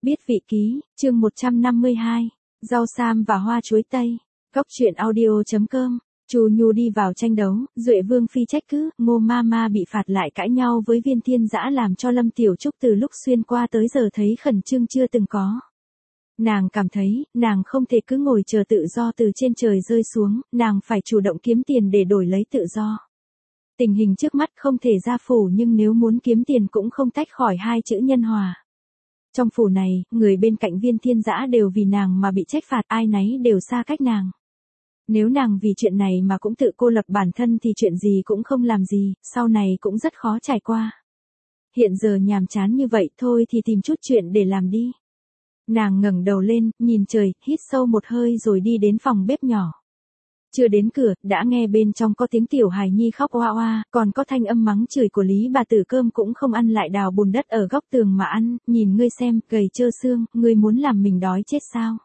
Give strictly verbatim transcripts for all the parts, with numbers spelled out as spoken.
Biết vị ký, chương một trăm năm mươi hai, rau sam và hoa chuối tây. Góc truyện audio chấm com. Chu Nhu đi vào tranh đấu, Duệ Vương phi trách cứ, Ngô Mama bị phạt lại cãi nhau với Viên Thiên Dã làm cho Lâm Tiểu Trúc từ lúc xuyên qua tới giờ thấy khẩn trương chưa từng có. Nàng cảm thấy, nàng không thể cứ ngồi chờ tự do từ trên trời rơi xuống, nàng phải chủ động kiếm tiền để đổi lấy tự do. Tình hình trước mắt không thể ra phủ nhưng nếu muốn kiếm tiền cũng không tách khỏi hai chữ nhân hòa. Trong phủ này, người bên cạnh Viên Thiên Dã đều vì nàng mà bị trách phạt, ai nấy đều xa cách nàng. Nếu nàng vì chuyện này mà cũng tự cô lập bản thân thì chuyện gì cũng không làm gì, sau này cũng rất khó trải qua. Hiện giờ nhàm chán như vậy thôi thì tìm chút chuyện để làm đi. Nàng ngẩng đầu lên, nhìn trời, hít sâu một hơi rồi đi đến phòng bếp nhỏ. Chưa đến cửa, đã nghe bên trong có tiếng tiểu hài nhi khóc oa oa, còn có thanh âm mắng chửi của Lý bà tử, cơm cũng không ăn lại đào bùn đất ở góc tường mà ăn, nhìn ngươi xem, gầy trơ xương, ngươi muốn làm mình đói chết sao?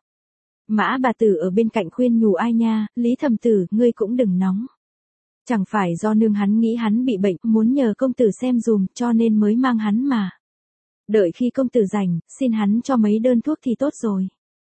Mã bà tử ở bên cạnh khuyên nhủ ai nha, Lý thẩm tử, ngươi cũng đừng nóng. Chẳng phải do nương hắn nghĩ hắn bị bệnh, muốn nhờ công tử xem dùm, cho nên mới mang hắn mà. Đợi khi công tử rảnh, xin hắn cho mấy đơn thuốc thì tốt rồi.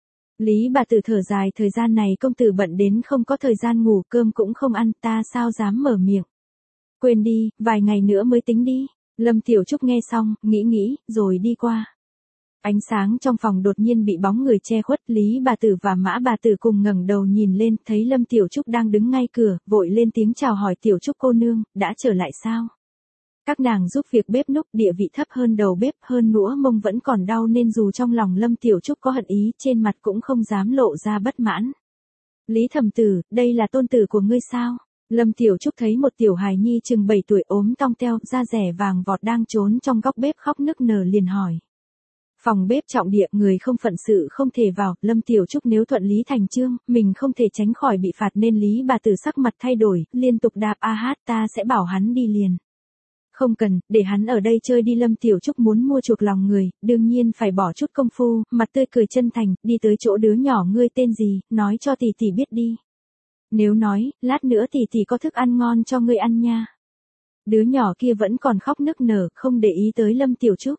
Lý bà tử thở dài, thời gian này công tử bận đến không có thời gian ngủ, cơm cũng không ăn, ta sao dám mở miệng. Quên đi, vài ngày nữa mới tính đi. Lâm Tiểu Trúc nghe xong, nghĩ nghĩ, rồi đi qua. Ánh sáng trong phòng đột nhiên bị bóng người che khuất, Lý bà tử và Mã bà tử cùng ngẩng đầu nhìn lên, thấy Lâm Tiểu Trúc đang đứng ngay cửa, vội lên tiếng chào hỏi, Tiểu Trúc cô nương, đã trở lại sao? Các nàng giúp việc bếp núc, địa vị thấp hơn đầu bếp, hơn nữa mông vẫn còn đau nên dù trong lòng Lâm Tiểu Trúc có hận ý, trên mặt cũng không dám lộ ra bất mãn. Lý thẩm tử, đây là tôn tử của ngươi sao? Lâm Tiểu Trúc thấy một tiểu hài nhi chừng bảy tuổi ốm tong teo, da rẻ vàng vọt đang trốn trong góc bếp khóc nức nở liền hỏi. Phòng bếp trọng địa, người không phận sự không thể vào, Lâm Tiểu Trúc nếu thuận lý thành chương, mình không thể tránh khỏi bị phạt nên Lý bà tử sắc mặt thay đổi, liên tục đạp a hát, ta sẽ bảo hắn đi liền. Không cần, để hắn ở đây chơi đi. Lâm Tiểu Trúc muốn mua chuộc lòng người, đương nhiên phải bỏ chút công phu, mặt tươi cười chân thành, đi tới chỗ đứa nhỏ, ngươi tên gì, nói cho tỷ tỷ biết đi. Nếu nói, lát nữa tỷ tỷ có thức ăn ngon cho ngươi ăn nha. Đứa nhỏ kia vẫn còn khóc nức nở, không để ý tới Lâm Tiểu Trúc.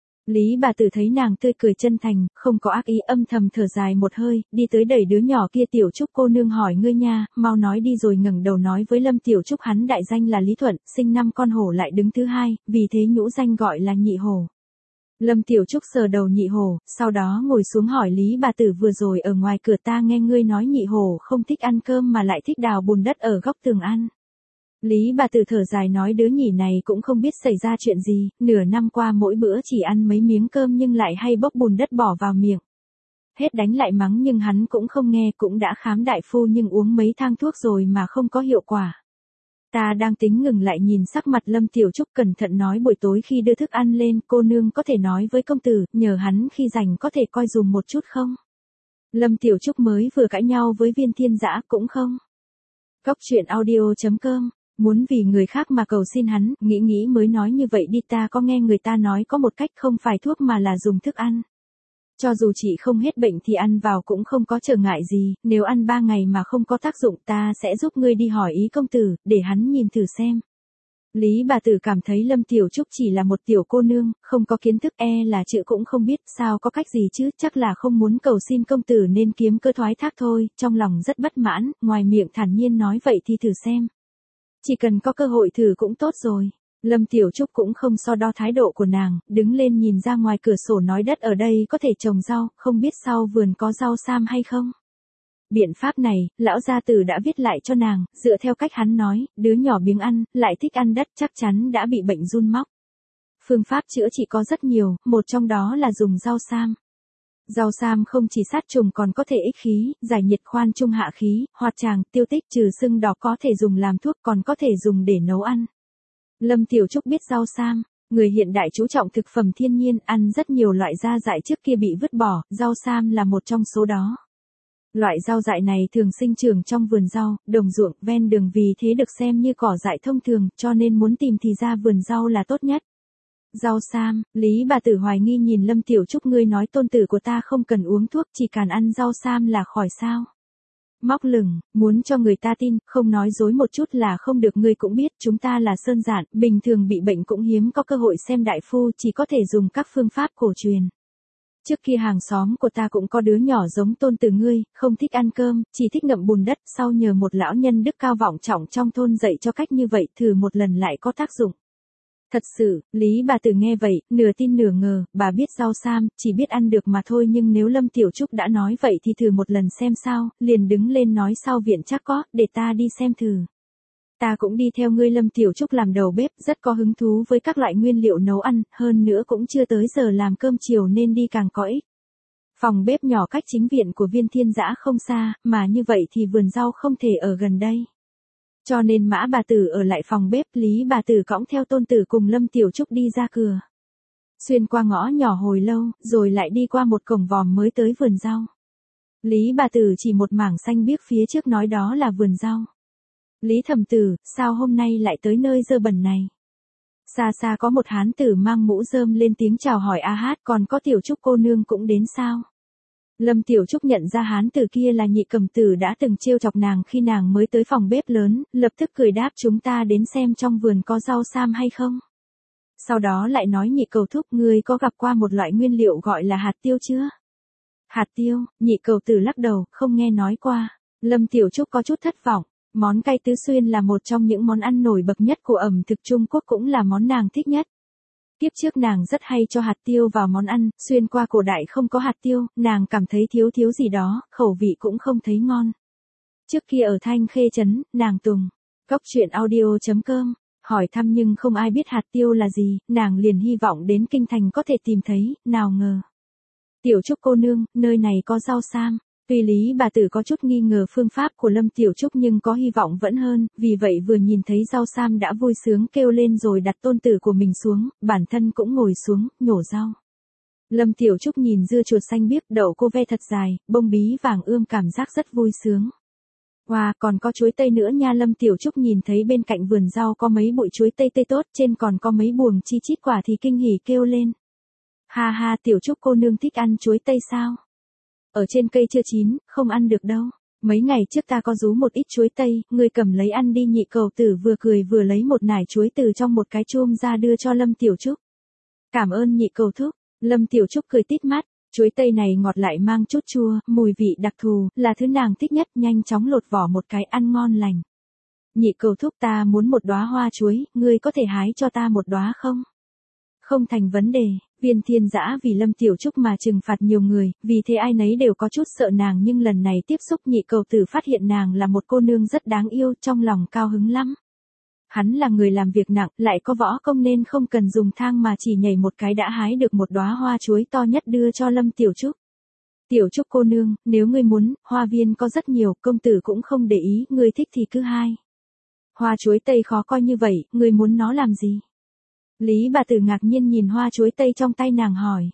Lý bà tử thấy nàng tươi cười chân thành, không có ác ý, âm thầm thở dài một hơi, đi tới đẩy đứa nhỏ kia, Tiểu Trúc cô nương hỏi ngươi nha, mau nói đi. Rồi ngẩng đầu nói với Lâm Tiểu Trúc hắn đại danh là Lý Thuận, sinh năm con hổ lại đứng thứ hai, vì thế nhũ danh gọi là nhị hổ. Lâm Tiểu Trúc sờ đầu nhị hổ, sau đó ngồi xuống hỏi Lý bà tử, vừa rồi ở ngoài cửa ta nghe ngươi nói nhị hổ không thích ăn cơm mà lại thích đào bùn đất ở góc tường ăn. Lý bà tử thở dài nói đứa nhỉ này cũng không biết xảy ra chuyện gì, nửa năm qua mỗi bữa chỉ ăn mấy miếng cơm nhưng lại hay bốc bùn đất bỏ vào miệng. Hết đánh lại mắng nhưng hắn cũng không nghe, cũng đã khám đại phu nhưng uống mấy thang thuốc rồi mà không có hiệu quả. Ta đang tính ngừng lại, nhìn sắc mặt Lâm Tiểu Trúc cẩn thận nói buổi tối khi đưa thức ăn lên, cô nương có thể nói với công tử, nhờ hắn khi rảnh có thể coi dùm một chút không? Lâm Tiểu Trúc mới vừa cãi nhau với Viên Thiên Dã cũng không. Góc truyện audio chấm com. Muốn vì người khác mà cầu xin hắn, nghĩ nghĩ mới nói như vậy đi, ta có nghe người ta nói có một cách không phải thuốc mà là dùng thức ăn. Cho dù chị không hết bệnh thì ăn vào cũng không có trở ngại gì, nếu ăn ba ngày mà không có tác dụng ta sẽ giúp ngươi đi hỏi ý công tử, để hắn nhìn thử xem. Lý bà tử cảm thấy Lâm Tiểu Trúc chỉ là một tiểu cô nương, không có kiến thức, e là chữ cũng không biết, sao có cách gì chứ, chắc là không muốn cầu xin công tử nên kiếm cơ thoái thác thôi, trong lòng rất bất mãn, ngoài miệng thản nhiên nói vậy thì thử xem. Chỉ cần có cơ hội thử cũng tốt rồi. Lâm Tiểu Trúc cũng không so đo thái độ của nàng, đứng lên nhìn ra ngoài cửa sổ nói đất ở đây có thể trồng rau, không biết sau vườn có rau sam hay không. Biện pháp này, lão gia tử đã viết lại cho nàng, dựa theo cách hắn nói, đứa nhỏ biếng ăn, lại thích ăn đất chắc chắn đã bị bệnh giun móc. Phương pháp chữa trị có rất nhiều, một trong đó là dùng rau sam. Rau sam không chỉ sát trùng còn có thể ích khí, giải nhiệt, khoan trung hạ khí, hoạt tràng, tiêu tích, trừ sưng đỏ, có thể dùng làm thuốc, còn có thể dùng để nấu ăn. Lâm Tiểu Trúc biết rau sam, người hiện đại chú trọng thực phẩm thiên nhiên, ăn rất nhiều loại gia dại trước kia bị vứt bỏ, rau sam là một trong số đó. Loại rau dại này thường sinh trưởng trong vườn rau, đồng ruộng, ven đường, vì thế được xem như cỏ dại thông thường, cho nên muốn tìm thì ra vườn rau là tốt nhất. Rau sam, Lý bà tử hoài nghi nhìn Lâm Tiểu Trúc, ngươi nói tôn tử của ta không cần uống thuốc, chỉ cần ăn rau sam là khỏi sao? Móc lửng, muốn cho người ta tin, không nói dối một chút là không được, ngươi cũng biết chúng ta là sơn dạn, bình thường bị bệnh cũng hiếm có cơ hội xem đại phu, chỉ có thể dùng các phương pháp cổ truyền. Trước kia hàng xóm của ta cũng có đứa nhỏ giống tôn tử ngươi, không thích ăn cơm, chỉ thích ngậm bùn đất, sau nhờ một lão nhân đức cao vọng trọng trong thôn dạy cho cách như vậy, thử một lần lại có tác dụng. Thật sự, Lý bà tử nghe vậy, nửa tin nửa ngờ, bà biết rau sam, chỉ biết ăn được mà thôi, nhưng nếu Lâm Tiểu Trúc đã nói vậy thì thử một lần xem sao, liền đứng lên nói sau viện chắc có, để ta đi xem thử. Ta cũng đi theo ngươi. Lâm Tiểu Trúc làm đầu bếp, rất có hứng thú với các loại nguyên liệu nấu ăn, hơn nữa cũng chưa tới giờ làm cơm chiều nên đi càng có ích. Phòng bếp nhỏ cách chính viện của Viên Thiên Dã không xa, mà như vậy thì vườn rau không thể ở gần đây. Cho nên Mã bà tử ở lại phòng bếp, Lý bà tử cõng theo tôn tử cùng Lâm Tiểu Trúc đi ra cửa. Xuyên qua ngõ nhỏ hồi lâu, rồi lại đi qua một cổng vòm mới tới vườn rau. Lý bà tử chỉ một mảng xanh biếc phía trước nói đó là vườn rau. Lý thẩm tử, sao hôm nay lại tới nơi dơ bẩn này? Xa xa có một hán tử mang mũ rơm lên tiếng chào hỏi a hát, còn có Tiểu Trúc cô nương cũng đến sao? Lâm Tiểu Trúc nhận ra hán tử kia là Nhị Cầm Tử đã từng trêu chọc nàng khi nàng mới tới phòng bếp lớn, lập tức cười đáp chúng ta đến xem trong vườn có rau sam hay không. Sau đó lại nói Nhị Cầu thúc, ngươi có gặp qua một loại nguyên liệu gọi là hạt tiêu chưa? Hạt tiêu, Nhị Cầu Tử lắc đầu, không nghe nói qua. Lâm Tiểu Trúc có chút thất vọng. Món cay tứ xuyên là một trong những món ăn nổi bật nhất của ẩm thực Trung Quốc, cũng là món nàng thích nhất. Kiếp trước nàng rất hay cho hạt tiêu vào món ăn, xuyên qua cổ đại không có hạt tiêu, nàng cảm thấy thiếu thiếu gì đó, khẩu vị cũng không thấy ngon. Trước kia ở Thanh Khê Trấn, nàng tùng, cốc truyện audio chấm com, hỏi thăm nhưng không ai biết hạt tiêu là gì, nàng liền hy vọng đến kinh thành có thể tìm thấy, nào ngờ. Tiểu Trúc cô nương, nơi này có rau sam. Tuy Lý bà tử có chút nghi ngờ phương pháp của Lâm Tiểu Trúc nhưng có hy vọng vẫn hơn, vì vậy vừa nhìn thấy rau sam đã vui sướng kêu lên rồi đặt tôn tử của mình xuống, bản thân cũng ngồi xuống, nhổ rau. Lâm Tiểu Trúc nhìn dưa chuột xanh biếc, đậu cô ve thật dài, bông bí vàng ươm, cảm giác rất vui sướng. Wow, còn có chuối tây nữa nha. Lâm Tiểu Trúc nhìn thấy bên cạnh vườn rau có mấy bụi chuối tây tây tốt, trên còn có mấy buồng chi chít quả thì kinh hỉ kêu lên. Ha ha, Tiểu Trúc cô nương thích ăn chuối tây sao? Ở trên cây chưa chín, không ăn được đâu. Mấy ngày trước ta có rú một ít chuối tây, ngươi cầm lấy ăn đi. Nhị Cầu Tử vừa cười vừa lấy một nải chuối từ trong một cái chum ra đưa cho Lâm Tiểu Trúc. Cảm ơn Nhị Cầu thúc. Lâm Tiểu Trúc cười tít mắt, chuối tây này ngọt lại mang chút chua, mùi vị đặc thù, là thứ nàng thích nhất, nhanh chóng lột vỏ một cái ăn ngon lành. Nhị Cầu thúc, ta muốn một đóa hoa chuối, ngươi có thể hái cho ta một đóa không? Không thành vấn đề. Viên Thiên Dã vì Lâm Tiểu Trúc mà trừng phạt nhiều người, vì thế ai nấy đều có chút sợ nàng, nhưng lần này tiếp xúc Nhị Cầu Tử phát hiện nàng là một cô nương rất đáng yêu, trong lòng cao hứng lắm. Hắn là người làm việc nặng, lại có võ công nên không cần dùng thang mà chỉ nhảy một cái đã hái được một đóa hoa chuối to nhất đưa cho Lâm Tiểu Trúc. Tiểu Trúc cô nương, nếu ngươi muốn, hoa viên có rất nhiều, công tử cũng không để ý, ngươi thích thì cứ hái. Hoa chuối tây khó coi như vậy, ngươi muốn nó làm gì? Lý bà tử ngạc nhiên nhìn hoa chuối tây trong tay nàng hỏi.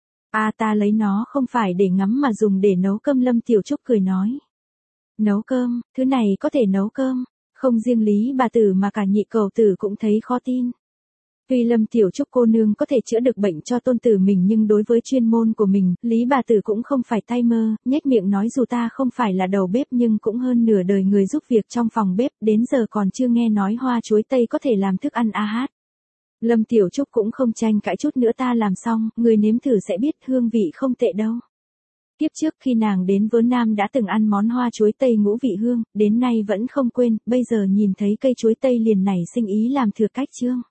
À, ta lấy nó không phải để ngắm mà dùng để nấu cơm. Lâm Tiểu Trúc cười nói. Nấu cơm, thứ này có thể nấu cơm. Không riêng Lý bà tử mà cả Nhị Cầu Tử cũng thấy khó tin. Tuy Lâm Tiểu Trúc cô nương có thể chữa được bệnh cho tôn tử mình, nhưng đối với chuyên môn của mình, Lý bà tử cũng không phải tay mơ, nhếch miệng nói dù ta không phải là đầu bếp nhưng cũng hơn nửa đời người giúp việc trong phòng bếp, đến giờ còn chưa nghe nói hoa chuối tây có thể làm thức ăn a hát. Lâm Tiểu Trúc cũng không tranh cãi chút nữa, ta làm xong, người nếm thử sẽ biết, hương vị không tệ đâu. Tiếp trước khi nàng đến Vớ Nam đã từng ăn món hoa chuối tây ngũ vị hương, đến nay vẫn không quên, bây giờ nhìn thấy cây chuối tây liền nảy sinh ý làm thừa cách chương.